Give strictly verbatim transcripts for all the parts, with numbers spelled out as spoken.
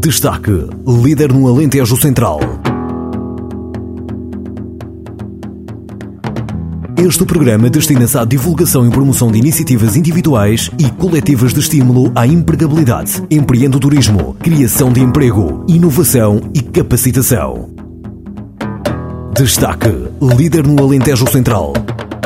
Destaque, líder no Alentejo Central. Este programa destina-se à divulgação e promoção de iniciativas individuais e coletivas de estímulo à empregabilidade, empreendedorismo, criação de emprego, inovação e capacitação. Destaque, líder no Alentejo Central.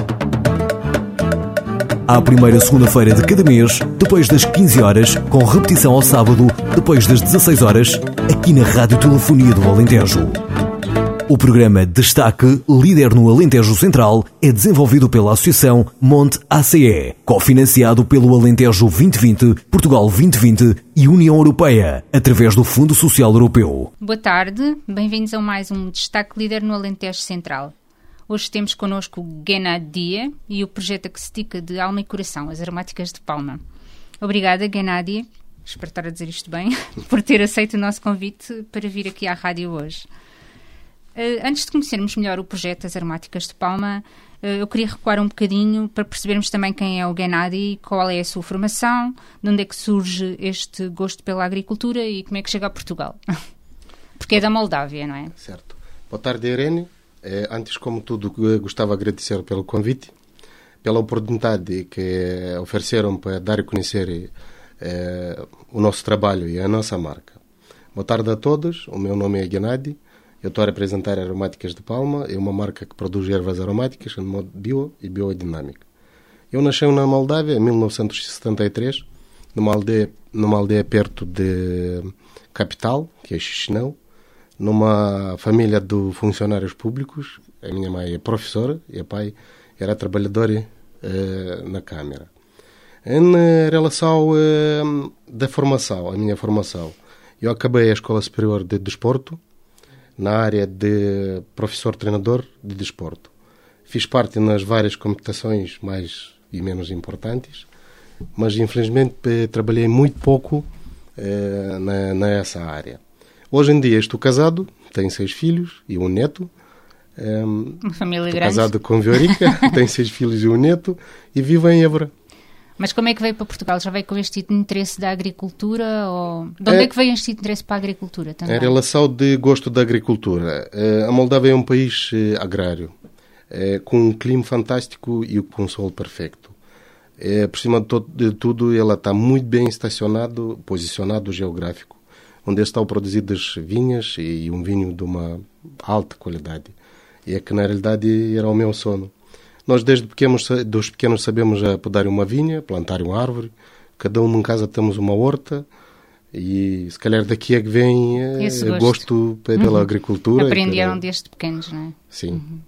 À primeira segunda-feira de cada mês, depois das quinze horas, com repetição ao sábado, depois das dezasseis horas, aqui na Rádio Telefonia do Alentejo. O programa Destaque, líder no Alentejo Central, é desenvolvido pela Associação Monte A C E, cofinanciado pelo Alentejo vinte vinte, Portugal vinte vinte e União Europeia, através do Fundo Social Europeu. Boa tarde, bem-vindos a mais um Destaque, líder no Alentejo Central. Hoje temos connosco o Gennady Dia e o projeto Acústica de Alma e Coração, as Aromáticas de Palma. Obrigada, Gennady, espero estar a dizer isto bem, por ter aceito o nosso convite para vir aqui à rádio hoje. Uh, antes de conhecermos melhor o projeto As Aromáticas de Palma, uh, eu queria recuar um bocadinho para percebermos também quem é o Gennady, qual é a sua formação, de onde é que surge este gosto pela agricultura e como é que chega a Portugal. Porque é da Moldávia, não é? Certo. Boa tarde, Irene. Eh, antes, como tudo, gostava de agradecer pelo convite, pela oportunidade que ofereceram para dar a conhecer eh, o nosso trabalho e a nossa marca. Boa tarde a todos. O meu nome é Gennady. Eu estou a representar a Aromáticas de Palma, é uma marca que produz ervas aromáticas em modo bio e biodinâmico. Eu nasci na Moldávia em mil novecentos e setenta e três, numa aldeia, numa aldeia perto de capital, que é Chisinau, numa família de funcionários públicos. A minha mãe é professora e o pai era trabalhador eh, na Câmara. Em relação eh, da formação, a minha formação, eu acabei a Escola Superior de Desporto, na área de professor-treinador de desporto. Fiz parte nas várias competições mais e menos importantes, mas infelizmente trabalhei muito pouco eh, na, nessa área. Hoje em dia estou casado, tenho seis filhos e um neto. Um, Uma família estou grande. Casado com Viorica, tenho seis filhos e um neto e vivo em Évora. Mas como é que veio para Portugal? Já veio com este interesse da agricultura? Ou... De onde é, é que veio este interesse para a agricultura também? Em relação de gosto da agricultura, a Moldávia é um país agrário, com um clima fantástico e com um solo perfeito. Por cima de tudo, ela está muito bem estacionado, posicionado geográfico, onde estão produzidas vinhas e um vinho de uma alta qualidade. E é que, na realidade, era o meu sonho. Nós, desde pequenos, dos pequenos, sabemos a podar uma vinha, plantar uma árvore. Cada um em casa temos uma horta. E, se calhar, daqui é que vem esse gosto, gosto pela uhum. agricultura. Aprenderam pela... desde pequenos, não é? Sim. Uhum.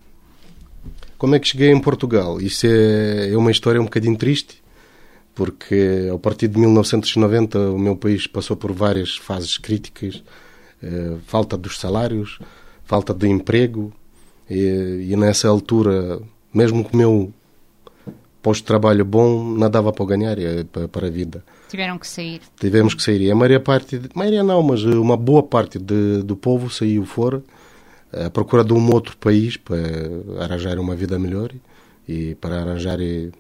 Como é que cheguei em Portugal? Isso é, é uma história um bocadinho triste, porque, a partir de mil novecentos e noventa, o meu país passou por várias fases críticas. Eh, falta dos salários, falta de emprego. E, e nessa altura... Mesmo que o meu posto de trabalho bom, não dava para ganhar para, para a vida. Tiveram que sair. Tivemos que sair. E a maioria parte, a maioria não, mas uma boa parte de, do povo saiu fora à procura de um outro país para arranjar uma vida melhor e para arranjar e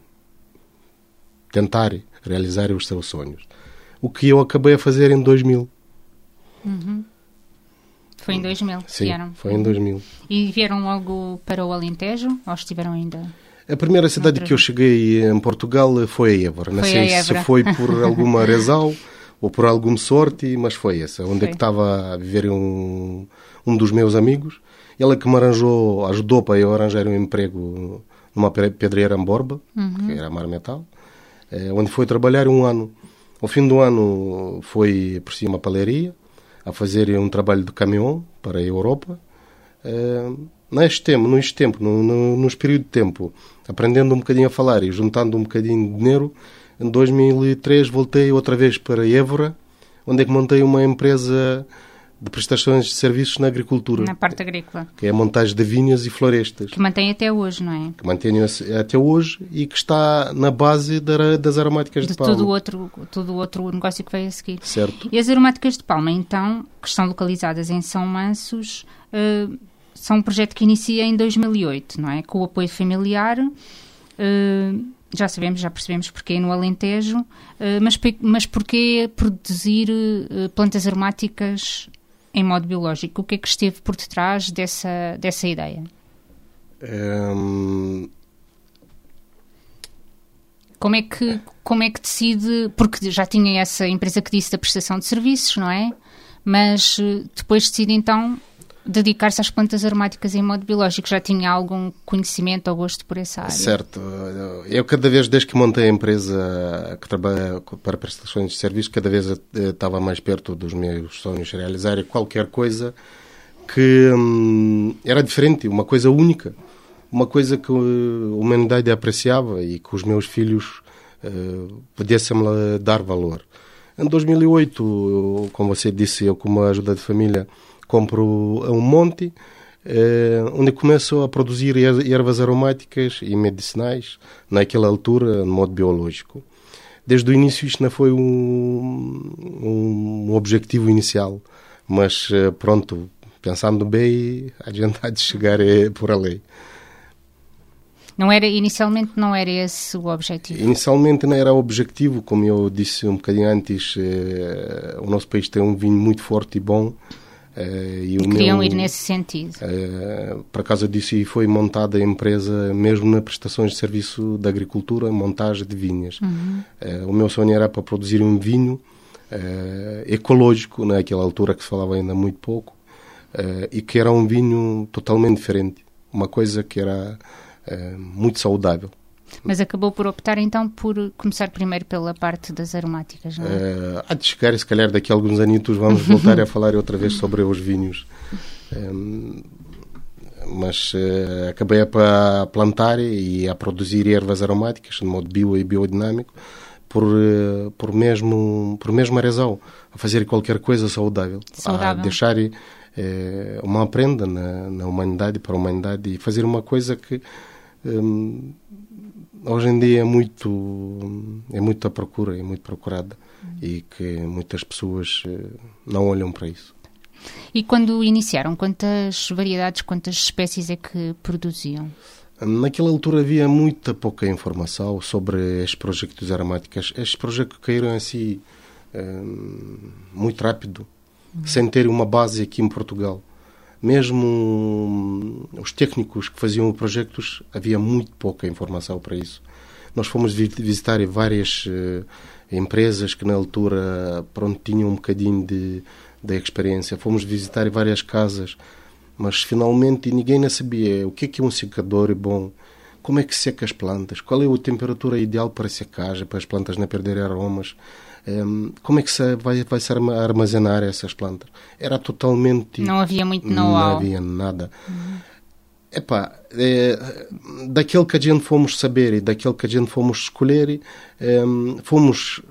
tentar realizar os seus sonhos. O que eu acabei a fazer em dois mil. Uhum. Foi em dois mil que Sim, vieram. foi em dois mil. E vieram logo para o Alentejo ou estiveram ainda? A primeira cidade que eu cheguei em Portugal foi a Évora. Não sei se foi por alguma razão ou por alguma sorte, mas foi essa. Onde foi. é que estava a viver um, um dos meus amigos. Ele que me arranjou, ajudou para eu arranjar um emprego numa pedreira em Borba, uhum. que era Mar Metal, onde foi trabalhar um ano. Ao fim do ano foi por cima uma paleria, a fazer um trabalho de caminhão para a Europa. Uh, neste tempo, neste tempo, no, no, neste período de tempo, aprendendo um bocadinho a falar e juntando um bocadinho de dinheiro, em dois mil e três voltei outra vez para Évora, onde é que montei uma empresa de prestações de serviços na agricultura. Na parte agrícola. Que é a montagem de vinhas e florestas. Que mantém até hoje, não é? Que mantém até hoje e que está na base das aromáticas de, de Palma. De todo outro, todo outro negócio que veio a seguir. Certo. E as aromáticas de Palma, então, que estão localizadas em São Mansos, uh, são um projeto que inicia em dois mil e oito, não é? Com o apoio familiar. Uh, já sabemos, já percebemos porque no Alentejo, uh, mas, mas porquê produzir uh, plantas aromáticas em modo biológico? O que é que esteve por detrás dessa, dessa ideia? Um... Como é que, como é que decide, porque já tinha essa empresa que disse da prestação de serviços, não é? Mas depois decide então dedicar-se às plantas aromáticas em modo biológico. Já tinha algum conhecimento ou gosto por essa área? Certo. Eu cada vez, desde que montei a empresa que trabalha para prestações de serviços, cada vez estava mais perto dos meus sonhos, realizar qualquer coisa que hum, era diferente, uma coisa única. Uma coisa que a humanidade apreciava e que os meus filhos uh, pudessem dar valor. Em dois mil e oito, eu, como você disse, eu com uma ajuda de família compro um monte, uh, onde começo a produzir ervas aromáticas e medicinais, naquela altura, no modo biológico. Desde o início isto não foi um, um objetivo inicial, mas uh, pronto, pensando bem, a gente há de chegar é, por ali. Não era, inicialmente não era esse o objetivo? Inicialmente não era o objetivo, como eu disse um bocadinho antes, eh, o nosso país tem um vinho muito forte e bom. Eh, e e o queriam meu, ir nesse sentido? Eh, por acaso disso, e foi montada a empresa mesmo na prestações de serviço de agricultura, montagem de vinhas. Uhum. Eh, o meu sonho era para produzir um vinho eh, ecológico, naquela altura que se falava ainda muito pouco, eh, e que era um vinho totalmente diferente. Uma coisa que era... É, muito saudável. Mas acabou por optar então por começar primeiro pela parte das aromáticas, não é? É, há de chegar, se calhar daqui a alguns anitos vamos voltar a falar outra vez sobre os vinhos. É, mas é, acabei a plantar e a produzir ervas aromáticas de modo bio e biodinâmico por, por, mesmo, por mesma razão, a fazer qualquer coisa saudável, saudável. A deixar é, uma prenda na, na humanidade, para a humanidade, e fazer uma coisa que Um, hoje em dia é muito é muito à procura, é muito procurada uhum. e que muitas pessoas uh, não olham para isso. E quando iniciaram, quantas variedades, quantas espécies é que produziam? Naquela altura havia muita pouca informação sobre estes projetos aromáticos. Estes projetos caíram assim um, muito rápido, uhum. sem ter uma base aqui em Portugal. Mesmo os técnicos que faziam projetos, havia muito pouca informação para isso. Nós fomos visitar várias uh, empresas que na altura pronto, tinham um bocadinho de, de experiência. Fomos visitar várias casas, mas finalmente ninguém não sabia o que é, que é um secador bom, como é que seca as plantas, qual é a temperatura ideal para secagem, para as plantas não perderem aromas. Um, como é que se vai, vai se armazenar essas plantas? Era totalmente... Não havia muito know-how. Não havia nada. Uhum. Epá, é, daquele que a gente fomos saber e daquele que a gente fomos escolher, é, fomos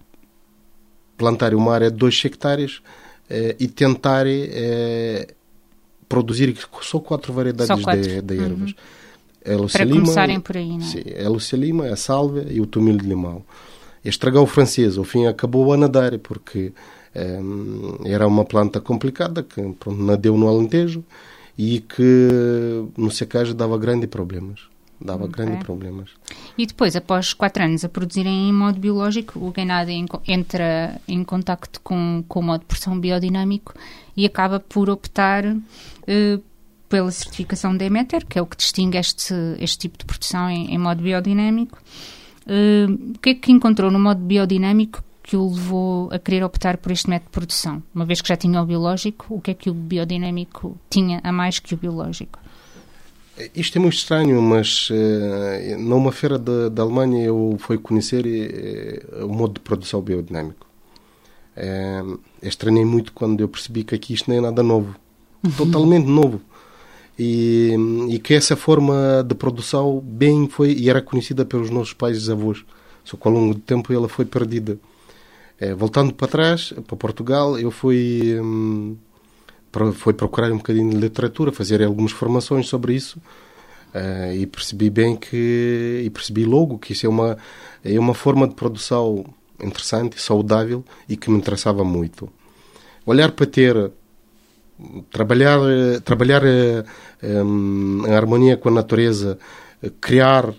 plantar uma área de dois hectares é, e tentar é, produzir só quatro variedades só quatro. De, de ervas. Uhum. Para Lima, começarem por aí, não é? Sim, a Lúcia Lima, a Sálvia e o Tomilho de Limão. Estragar o francês, ao fim acabou a nadar, porque um, era uma planta complicada, que pronto, nadeu no Alentejo e que no secagem dava grandes problemas. Dava okay. grandes problemas. E depois, após quatro anos a produzirem em modo biológico, o Gennady entra em contacto com, com o modo de produção biodinâmico e acaba por optar uh, pela certificação Demeter, que é o que distingue este, este tipo de produção em, em modo biodinâmico. Uh, o que é que encontrou no modo biodinâmico que o levou a querer optar por este método de produção? Uma vez que já tinha o biológico, o que é que o biodinâmico tinha a mais que o biológico? Isto é muito estranho, mas uh, numa feira da Alemanha eu fui conhecer uh, o modo de produção biodinâmico. Uh, estranhei muito quando eu percebi que aqui isto não é nada novo. Totalmente novo. E, e que essa forma de produção bem foi e era conhecida pelos nossos pais e avós, só que ao longo do tempo ela foi perdida. É, voltando para trás, para Portugal, eu fui, hum, para, fui procurar um bocadinho de literatura, fazer algumas formações sobre isso, uh, e percebi bem que, e percebi logo que isso é uma, é uma forma de produção interessante, saudável e que me interessava muito. Olhar para ter Trabalhar, trabalhar um, em harmonia com a natureza, criar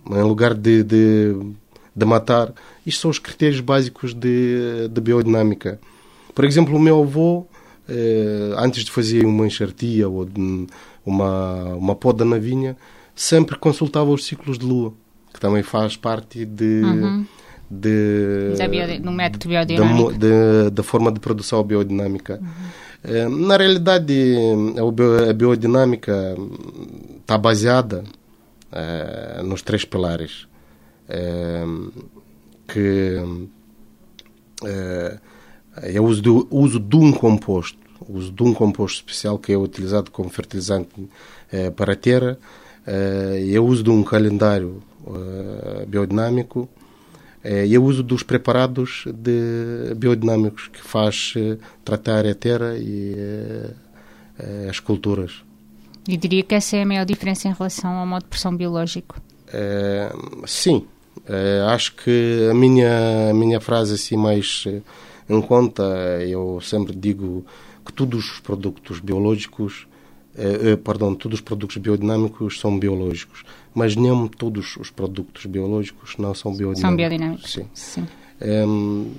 em lugar de, de, de matar. Isto são os critérios básicos de, de biodinâmica. Por exemplo, o meu avô, eh, antes de fazer uma enxertia ou de, uma, uma poda na vinha, sempre consultava os ciclos de lua, que também faz parte de, uhum. de, da bio, do método biodinâmico. Da, de, da forma de produção biodinâmica. Uhum. Na realidade, a biodinâmica está baseada uh, nos três pilares, uh, que uh, é o uso, do, uso de um composto, o uso de um composto especial que é utilizado como fertilizante uh, para a terra, uh, e o uso de um calendário uh, biodinâmico, e o uso dos preparados de biodinâmicos que faz uh, tratar a terra e uh, uh, as culturas. E diria que essa é a maior diferença em relação ao modo de produção biológico? Uh, sim. Uh, acho que a minha, a minha frase assim mais uh, em conta, eu sempre digo que todos os produtos biológicos, uh, uh, perdão, todos os produtos biodinâmicos são biológicos. Mas nem todos os produtos biológicos não são biodinâmicos. São biodinâmicos, sim. sim. Um...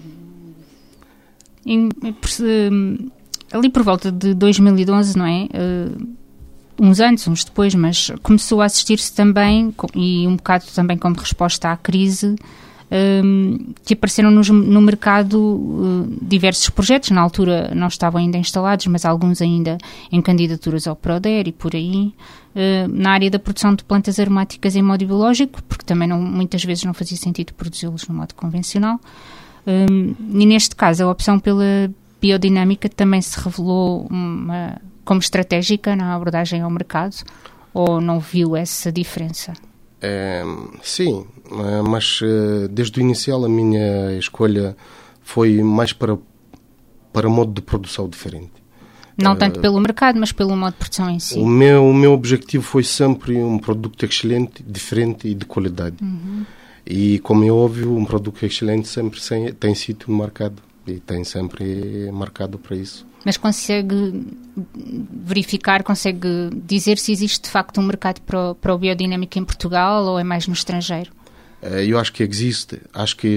Em, por, ali por volta de dois mil e onze, não é? Uh, uns antes, uns depois, mas começou a assistir-se também, e um bocado também como resposta à crise, um, que apareceram no, no mercado uh, diversos projetos. Na altura não estavam ainda instalados, mas alguns ainda em candidaturas ao PRODER e por aí, uh, na área da produção de plantas aromáticas em modo biológico, porque também não, muitas vezes não fazia sentido produzi-los no modo convencional. Um, e neste caso a opção pela biodinâmica também se revelou uma, como estratégica na abordagem ao mercado, ou não viu essa diferença? É, sim, mas desde o inicial a minha escolha foi mais para, para modo de produção diferente. Não tanto pelo mercado, mas pelo modo de produção em si. O meu, o meu objetivo foi sempre um produto excelente, diferente e de qualidade. Uhum. E, como é óbvio, um produto excelente sempre tem sido no mercado e tem sempre marcado para isso. Mas consegue verificar, consegue dizer se existe de facto um mercado para o, para o biodinâmico em Portugal ou é mais no estrangeiro? Eu acho que existe, acho que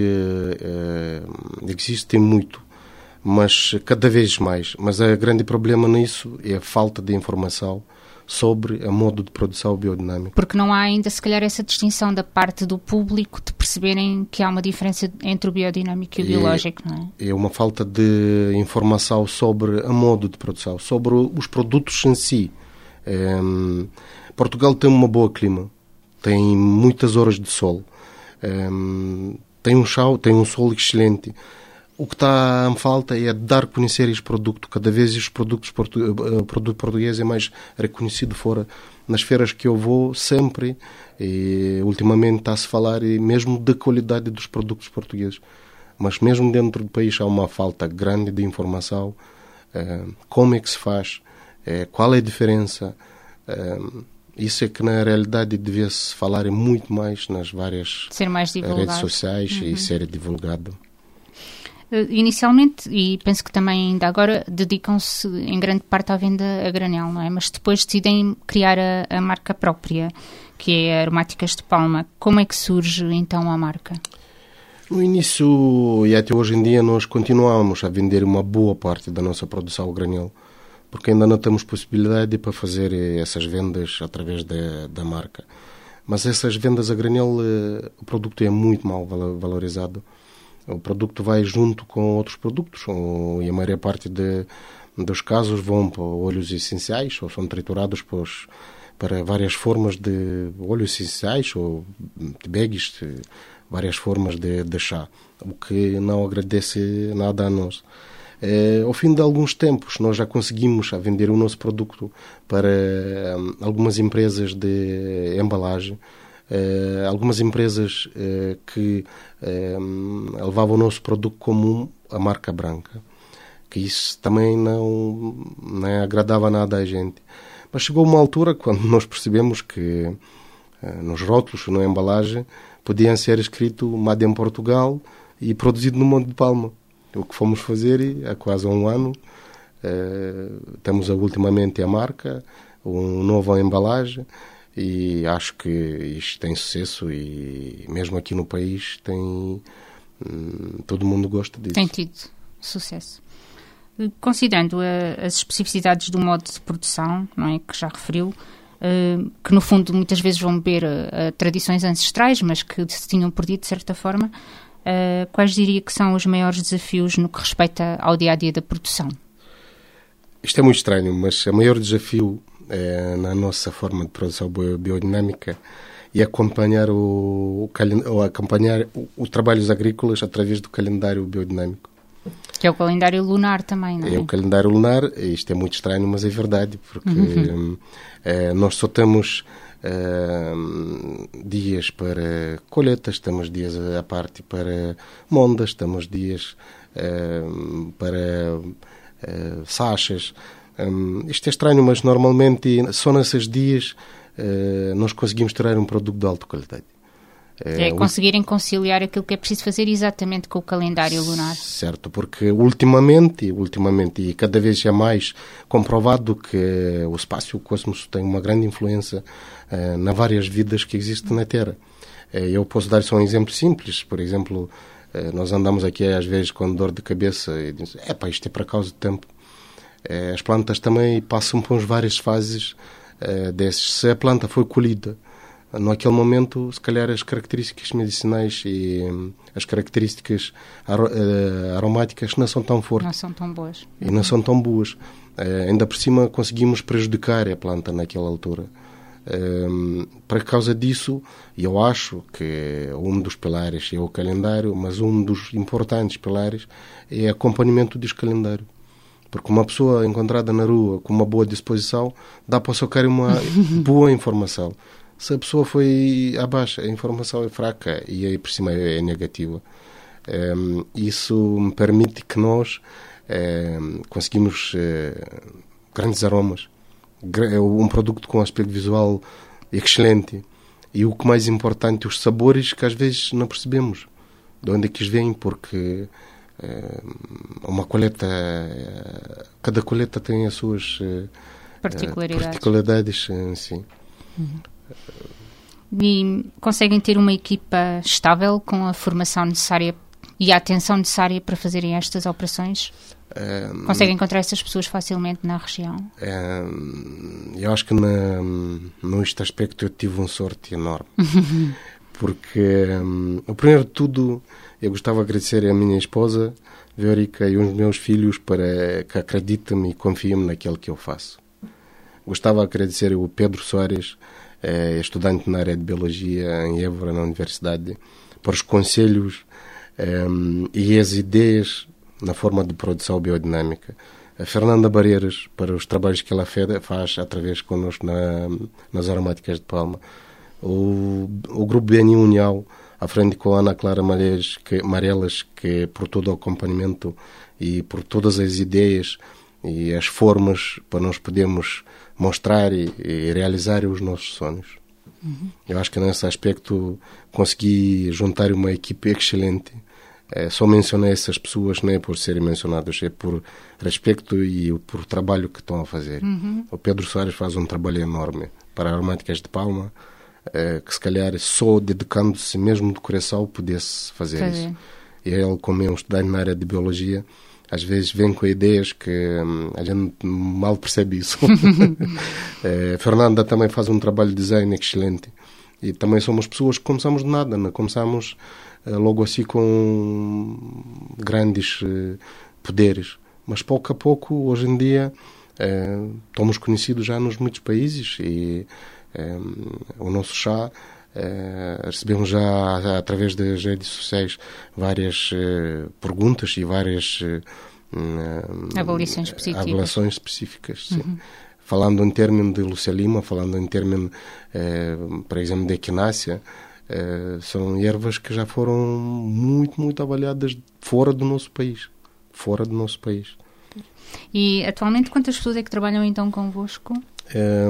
uh, existe, tem muito, mas cada vez mais. Mas o grande problema nisso é a falta de informação sobre o modo de produção biodinâmica. Porque não há ainda, se calhar, essa distinção da parte do público de perceberem que há uma diferença entre o biodinâmico e o biológico, não é? É uma falta de informação sobre o modo de produção, sobre os produtos em si. Um, Portugal tem um bom clima, tem muitas horas de sol, um, tem um chão, tem um sol excelente. O que está em falta é dar a conhecer este produto. Cada vez os produtos portu produto português é mais reconhecido fora. Nas feiras que eu vou, sempre, e ultimamente está-se a falar mesmo da qualidade dos produtos portugueses. Mas mesmo dentro do país há uma falta grande de informação. Uh, como é que se faz? Uh, qual é a diferença? Uh, isso é que na realidade devia-se falar muito mais nas várias ser mais redes sociais uhum. e ser divulgado. Inicialmente, e penso que também ainda agora, dedicam-se em grande parte à venda a granel, não é? Mas depois decidem criar a, a marca própria, que é Aromáticas de Palma. Como é que surge então a marca? No início e até hoje em dia nós continuamos a vender uma boa parte da nossa produção a granel, porque ainda não temos possibilidade para fazer essas vendas através da, da marca. Mas essas vendas a granel, o produto é muito mal valorizado. O produto vai junto com outros produtos, e a maior parte de, dos casos vão para óleos essenciais ou são triturados para, os, para várias formas de óleos essenciais ou de bags, várias formas de, de chá, o que não agradece nada a nós. É, ao fim de alguns tempos, nós já conseguimos a vender o nosso produto para um, algumas empresas de embalagem, Uh, algumas empresas uh, que uh, levavam o nosso produto comum, a marca branca, que isso também não, não agradava nada a gente. Mas chegou uma altura quando nós percebemos que uh, nos rótulos, na embalagem, podiam ser escrito Made em Portugal e produzido no Monte de Palma. O que fomos fazer há quase um ano. Uh, temos ultimamente a marca, um novo embalagem. e acho que isto tem sucesso e mesmo aqui no país tem, hum, todo mundo gosta disso. Tem tido sucesso. Considerando a, as especificidades do modo de produção, não é, que já referiu, uh, que no fundo muitas vezes vão beber a, a tradições ancestrais, mas que se tinham perdido de certa forma, uh, quais diria que são os maiores desafios no que respeita ao dia-a-dia da produção? Isto é muito estranho, mas o maior desafio é, na nossa forma de produção biodinâmica e acompanhar o, o, acompanhar os trabalhos agrícolas através do calendário biodinâmico. Que é o calendário lunar também, não é? É o calendário lunar, isto é muito estranho, mas é verdade, porque uhum. é, nós só temos é, dias para colheitas, temos dias à parte para mondas, temos dias é, para é, sachas. Um, isto é estranho, mas normalmente só nesses dias é, nós conseguimos tirar um produto de alta qualidade. É, é conseguirem conciliar aquilo que é preciso fazer exatamente com o calendário lunar. Certo, porque ultimamente, ultimamente e cada vez é mais comprovado que o espaço e o cosmos têm uma grande influência uh, nas várias vidas que existem na Terra. Uh, eu posso dar só um exemplo simples. Por exemplo, uh, nós andamos aqui às vezes com dor de cabeça e dizemos, é pá, isto é por causa do tempo. Uh, as plantas também passam por várias fases uh, desses. Se a planta foi colhida naquele momento, se calhar as características medicinais e hum, as características aro, uh, aromáticas não são tão fortes. Não são tão boas. E uhum. não são tão boas. Uh, ainda por cima conseguimos prejudicar a planta naquela altura. Um, por causa disso, eu acho que um dos pilares é o calendário, mas um dos importantes pilares é o acompanhamento desse calendário. Porque uma pessoa encontrada na rua com uma boa disposição dá para socar uma boa informação. Se a pessoa foi abaixo, a informação é fraca e aí por cima é negativa. Um, isso me permite que nós um, conseguimos uh, grandes aromas, um produto com aspecto visual excelente e o que mais importante, os sabores que às vezes não percebemos de onde é que eles vêm, porque uh, uma colheita, uh, cada colheita tem as suas uh, particularidades. particularidades uh, sim. Uhum. E conseguem ter uma equipa estável com a formação necessária e a atenção necessária para fazerem estas operações? Um, conseguem encontrar essas pessoas facilmente na região? Um, eu acho que na, neste aspecto eu tive uma sorte enorme. Porque, um, o primeiro de tudo, eu gostava de agradecer à minha esposa, Viorica, e aos meus filhos para que acreditem e confiem naquilo que eu faço. Gostava de agradecer ao Pedro Soares, é estudante na área de Biologia em Évora, na Universidade, por os conselhos um, e as ideias na forma de produção biodinâmica. A Fernanda Barreiras, para os trabalhos que ela faz através connosco na, nas aromáticas de Palma. O, o Grupo B N I União, à frente com a Ana Clara Marelas, que, Marelas, que por todo o acompanhamento e por todas as ideias e as formas para nós podermos mostrar e, e realizar os nossos sonhos. Uhum. Eu acho que nesse aspecto consegui juntar uma equipe excelente. É, só mencionei essas pessoas não é por serem mencionadas, é por respeito e por trabalho que estão a fazer. Uhum. O Pedro Soares faz um trabalho enorme para aromáticas de Palma, é, que se calhar só dedicando-se mesmo de coração pudesse fazer, fazer. isso. E ele, como é um estudante na área de Biologia, às vezes vem com ideias que hum, a gente mal percebe isso. é, Fernanda também faz um trabalho de design excelente. E também somos pessoas que começamos de nada, não começamos uh, logo assim com grandes uh, poderes. Mas pouco a pouco, hoje em dia, uh, estamos conhecidos já nos muitos países e um, o nosso chá, uh, recebemos já, já através das redes sociais várias uh, perguntas e várias uh, uh, avaliações específicas. Avaliações específicas, sim. Uhum. Falando em termos de Lúcia Lima, falando em termos, eh, por exemplo, de equinácea, eh, são ervas que já foram muito, muito avaliadas fora do nosso país. Fora do nosso país. E atualmente quantas pessoas é que trabalham então convosco? Eh,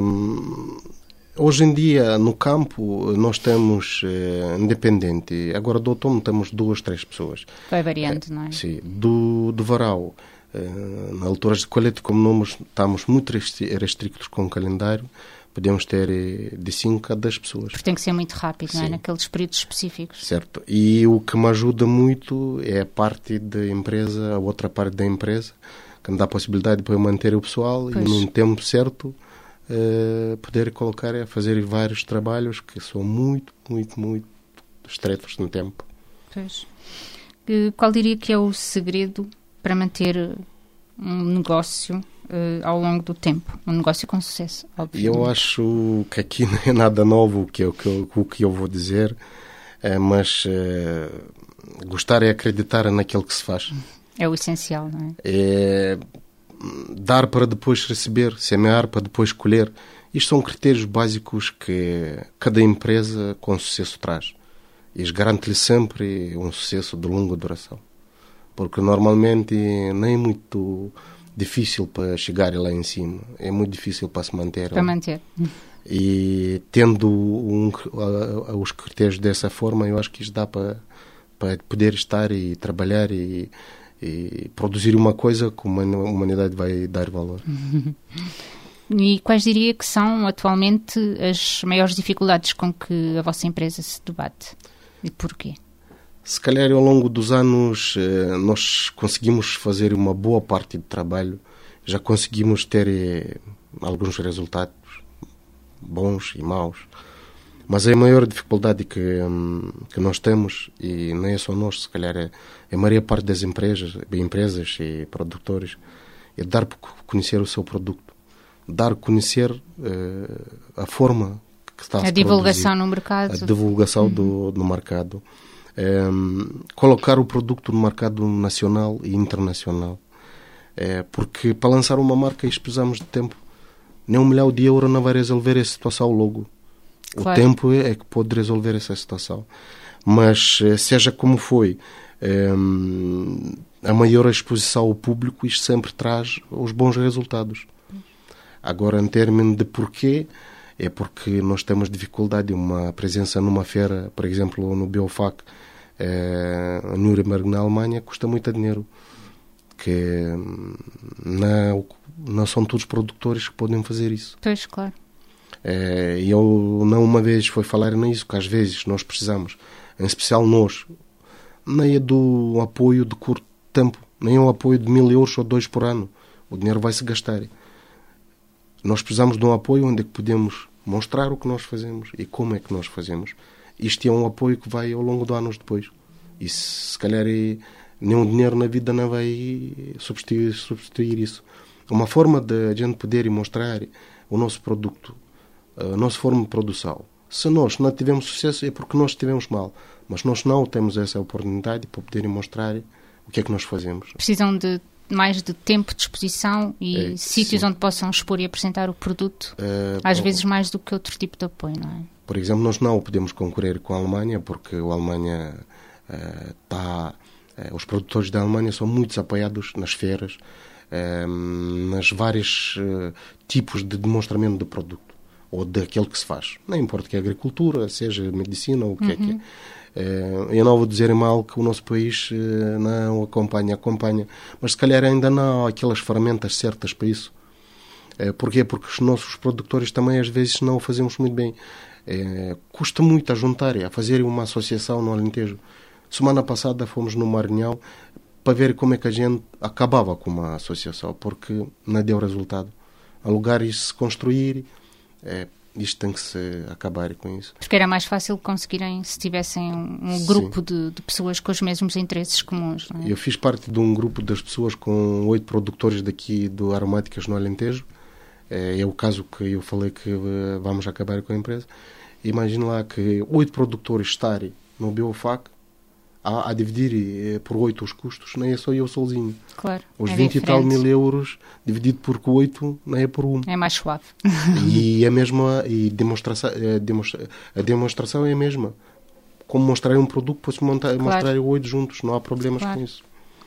hoje em dia, no campo, nós temos eh, independente. Agora, do outono, temos duas, três pessoas. Vai variando, eh, não é? Sim. Do, do varal. Uh, na alturas de colheita, como nós estamos muito restritos com o calendário, podemos ter de cinco a dez pessoas. Porque tem que ser muito rápido, não é? Sim. Naqueles períodos específicos. Certo. E o que me ajuda muito é a parte da empresa, a outra parte da empresa, que me dá a possibilidade de eu manter o pessoal Pois. e, num tempo certo, uh, poder colocar a fazer vários trabalhos que são muito, muito, muito estreitos no tempo. Pois. Eh, Qual diria que é o segredo para manter um negócio uh, ao longo do tempo? Um negócio com sucesso, obviamente. Eu acho que aqui não é nada novo o que eu, que eu, o que eu vou dizer, uh, mas uh, gostar é acreditar naquilo que se faz. É o essencial, não é? É dar para depois receber, semear para depois colher. Isto são critérios básicos que cada empresa com sucesso traz. E garante-lhe sempre um sucesso de longa duração. Porque normalmente não é muito difícil para chegar lá em cima. É muito difícil para se manter. Para manter. E tendo um, uh, os critérios dessa forma, eu acho que isto dá para, para poder estar e trabalhar e, e produzir uma coisa que a humanidade vai dar valor. E quais diria que são atualmente as maiores dificuldades com que a vossa empresa se debate? E porquê? Se calhar ao longo dos anos nós conseguimos fazer uma boa parte de trabalho, já conseguimos ter alguns resultados bons e maus, mas a maior dificuldade que, que nós temos, e não é só nós, se calhar é a maior parte das empresas, empresas e produtores, é dar para conhecer o seu produto, dar a conhecer uh, a forma que está a, a divulgação no mercado. A divulgação uhum. do, do mercado. Um, colocar o produto no mercado nacional e internacional. É, porque para lançar uma marca isto precisamos de tempo. Nem um milhão de euros não vai resolver essa situação logo. O claro. tempo é, é que pode resolver essa situação. Mas, seja como foi, um, a maior exposição ao público, isto sempre traz os bons resultados. Agora, em termos de porquê, é porque nós temos dificuldade, uma presença numa feira, por exemplo, no Biofac, eh, em Nuremberg, na Alemanha, custa muito dinheiro. Que não, não são todos produtores que podem fazer isso. Pois, claro. Eh, eu não uma vez foi falar nisso, que às vezes nós precisamos, em especial nós, nem é do apoio de curto tempo, nem é um apoio de mil euros ou dois por ano. O dinheiro vai se gastar. Nós precisamos de um apoio onde é que podemos mostrar o que nós fazemos e como é que nós fazemos. Isto é um apoio que vai ao longo de anos depois. E se, se calhar é, nenhum dinheiro na vida não vai substituir, substituir isso. Uma forma de a gente poder mostrar o nosso produto, a nossa forma de produção. Se nós não tivemos sucesso é porque nós estivemos mal. Mas nós não temos essa oportunidade para poder mostrar o que é que nós fazemos. Precisam de mais de tempo de exposição e é, sítios sim. onde possam expor e apresentar o produto, uh, às bom, vezes mais do que outro tipo de apoio, não é? Por exemplo, nós não podemos concorrer com a Alemanha porque a Alemanha está... Uh, uh, os produtores da Alemanha são muito apoiados nas feiras, uh, nas vários uh, tipos de demonstramento de produto ou daquilo que se faz. Não importa que é agricultura, seja medicina ou o que uhum. é que é. Eu não vou dizer mal que o nosso país não acompanha, acompanha, mas se calhar ainda não há aquelas ferramentas certas para isso. Porquê? Porque os nossos produtores também às vezes não o fazemos muito bem. É, custa muito a juntar, a fazer uma associação no Alentejo. Semana passada fomos no Maranhão para ver como é que a gente acabava com uma associação, porque não deu resultado. Alugar e se construir, é, isto tem que se acabar com isso. Porque era mais fácil conseguirem se tivessem um, um grupo de, de pessoas com os mesmos interesses comuns, não é? Eu fiz parte de um grupo das pessoas com oito produtores daqui do Aromáticas no Alentejo. É, é o caso que eu falei que uh, vamos acabar com a empresa. Imagina lá que oito produtores estarem no Biofac a, a dividir por oito os custos, não é só eu sozinho. Claro. Os é vinte diferente. E tal mil euros dividido por oito não é por um. É mais suave. E a mesma e demonstração, a, demonstra, a demonstração é a mesma. Como mostrar um produto, pode-se claro. mostrar oito juntos, não há problemas claro. com isso.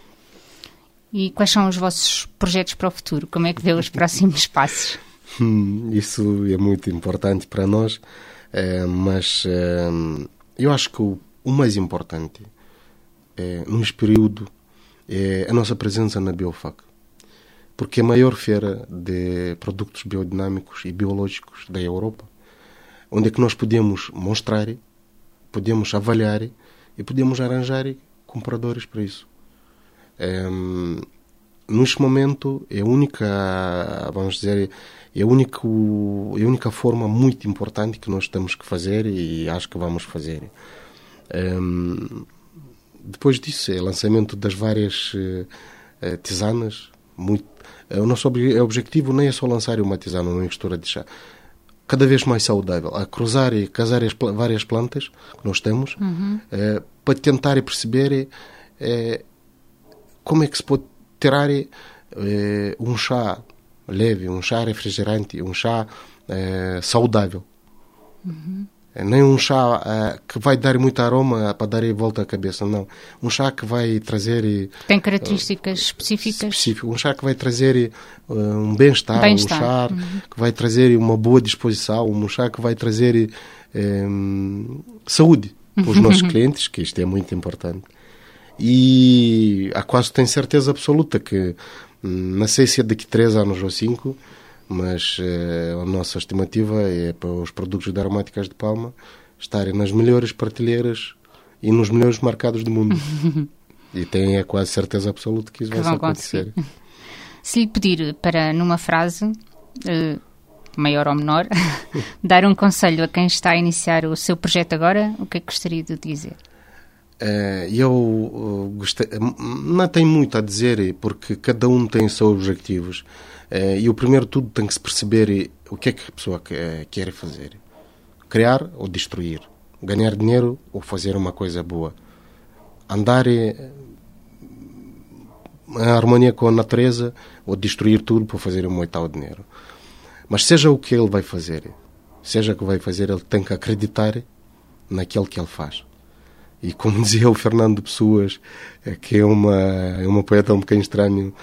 E quais são os vossos projetos para o futuro? Como é que vê os próximos passos? Hum, isso é muito importante para nós, é, mas é, eu acho que o, o mais importante é, neste período é a nossa presença na Biofac. porque é a maior feira de produtos biodinâmicos e biológicos da Europa, onde é que nós podemos mostrar, podemos avaliar e podemos arranjar compradores para isso. É, neste momento é a única, vamos dizer, é a única, é a única forma muito importante que nós temos que fazer e acho que vamos fazer. É, depois disso, é o lançamento das várias é, tisanas. Muito, é, o nosso ob- objetivo não é só lançar uma tisana, uma mistura de chá, cada vez mais saudável, a cruzar e casar as pl- várias plantas que nós temos, uhum. é, para tentar perceber é, como é que se pode tirar é, um chá leve, um chá refrigerante, um chá é, saudável. Uhum. Nem um chá uh, que vai dar muito aroma para dar volta à cabeça, não. Um chá que vai trazer... Tem características uh, específicas. Específico. Um chá que vai trazer uh, um bem-estar, bem-estar. um chá uhum. que vai trazer uma boa disposição, um chá que vai trazer um, saúde para os nossos clientes, que isto é muito importante. E há quase tenho certeza absoluta que, não sei se é daqui a três anos ou cinco, mas uh, a nossa estimativa é para os produtos de aromáticas de palma estarem nas melhores prateleiras e nos melhores mercados do mundo. E tenho a quase certeza absoluta que isso que vai acontecer. Conseguir. Se lhe pedir para, numa frase, uh, maior ou menor, dar um conselho a quem está a iniciar o seu projeto agora, o que é que gostaria de dizer? Uh, eu uh, gostei, não tenho muito a dizer, porque cada um tem os seus objetivos. Uh, e o primeiro de tudo tem que se perceber o que é que a pessoa quer fazer. Criar ou destruir. Ganhar dinheiro ou fazer uma coisa boa. Andar em harmonia com a natureza ou destruir tudo para fazer um tal dinheiro. Mas seja o que ele vai fazer, seja o que vai fazer, ele tem que acreditar naquilo que ele faz. E como dizia o Fernando Pessoas, que é uma, é uma poeta um bocadinho estranho,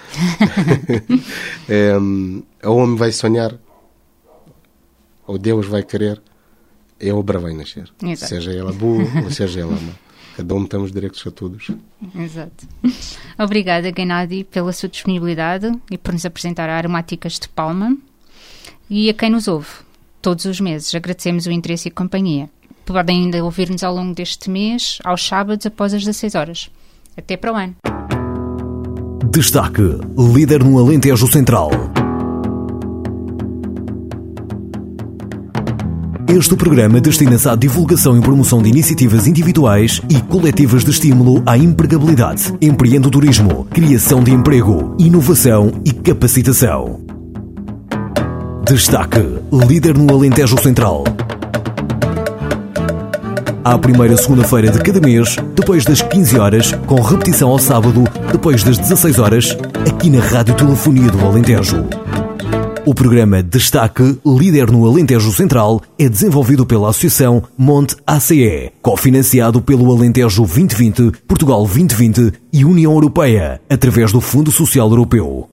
é, o homem vai sonhar, ou Deus vai querer, e a obra vai nascer. Exato. Seja ela boa ou seja ela má. Cada um temos direitos a todos. Exato. Obrigada, Gennady, pela sua disponibilidade e por nos apresentar a Aromáticas de Palma. E a quem nos ouve, todos os meses, agradecemos o interesse e companhia. Podem ainda ouvir-nos ao longo deste mês, aos sábados, após as dezasseis horas. Até para o ano. Destaque: líder no Alentejo Central. Este programa destina-se à divulgação e promoção de iniciativas individuais e coletivas de estímulo à empregabilidade, empreendedorismo, criação de emprego, inovação e capacitação. Destaque: líder no Alentejo Central. À primeira segunda-feira de cada mês, depois das quinze horas, com repetição ao sábado, depois das dezasseis horas, aqui na Rádio Telefonia do Alentejo. O programa Destaque, líder no Alentejo Central, é desenvolvido pela Associação Monte A C E, cofinanciado pelo Alentejo vinte vinte, Portugal vinte vinte e União Europeia, através do Fundo Social Europeu.